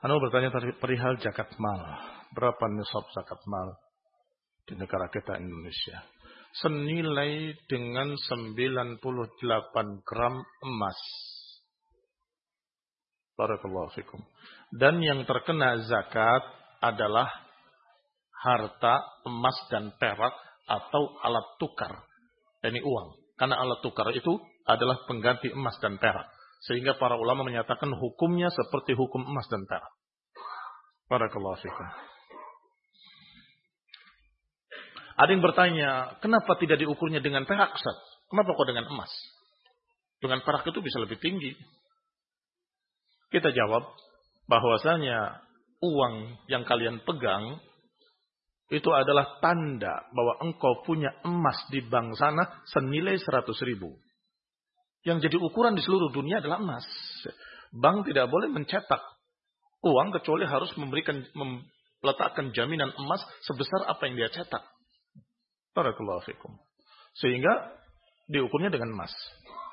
Anu bertanya perihal zakat mal. Berapa nisab zakat mal di negara kita Indonesia? Senilai dengan 98 gram emas. Barakallahu fikum. Dan yang terkena zakat adalah harta emas dan perak atau alat tukar. Ini uang. Karena alat tukar itu adalah pengganti emas dan perak. Sehingga para ulama menyatakan hukumnya seperti hukum emas dan perak. Barakallahu fikum. Ada yang bertanya, kenapa tidak diukurnya dengan perak, Ustaz? Kenapa kok dengan emas? Dengan perak itu bisa lebih tinggi. Kita jawab bahwasanya uang yang kalian pegang itu adalah tanda bahwa engkau punya emas di bank sana senilai 100.000. Yang jadi ukuran di seluruh dunia adalah emas. Bank tidak boleh mencetak uang kecuali harus meletakkan jaminan emas sebesar apa yang dia cetak. Barakallahu fikum. Sehingga diukurnya dengan emas.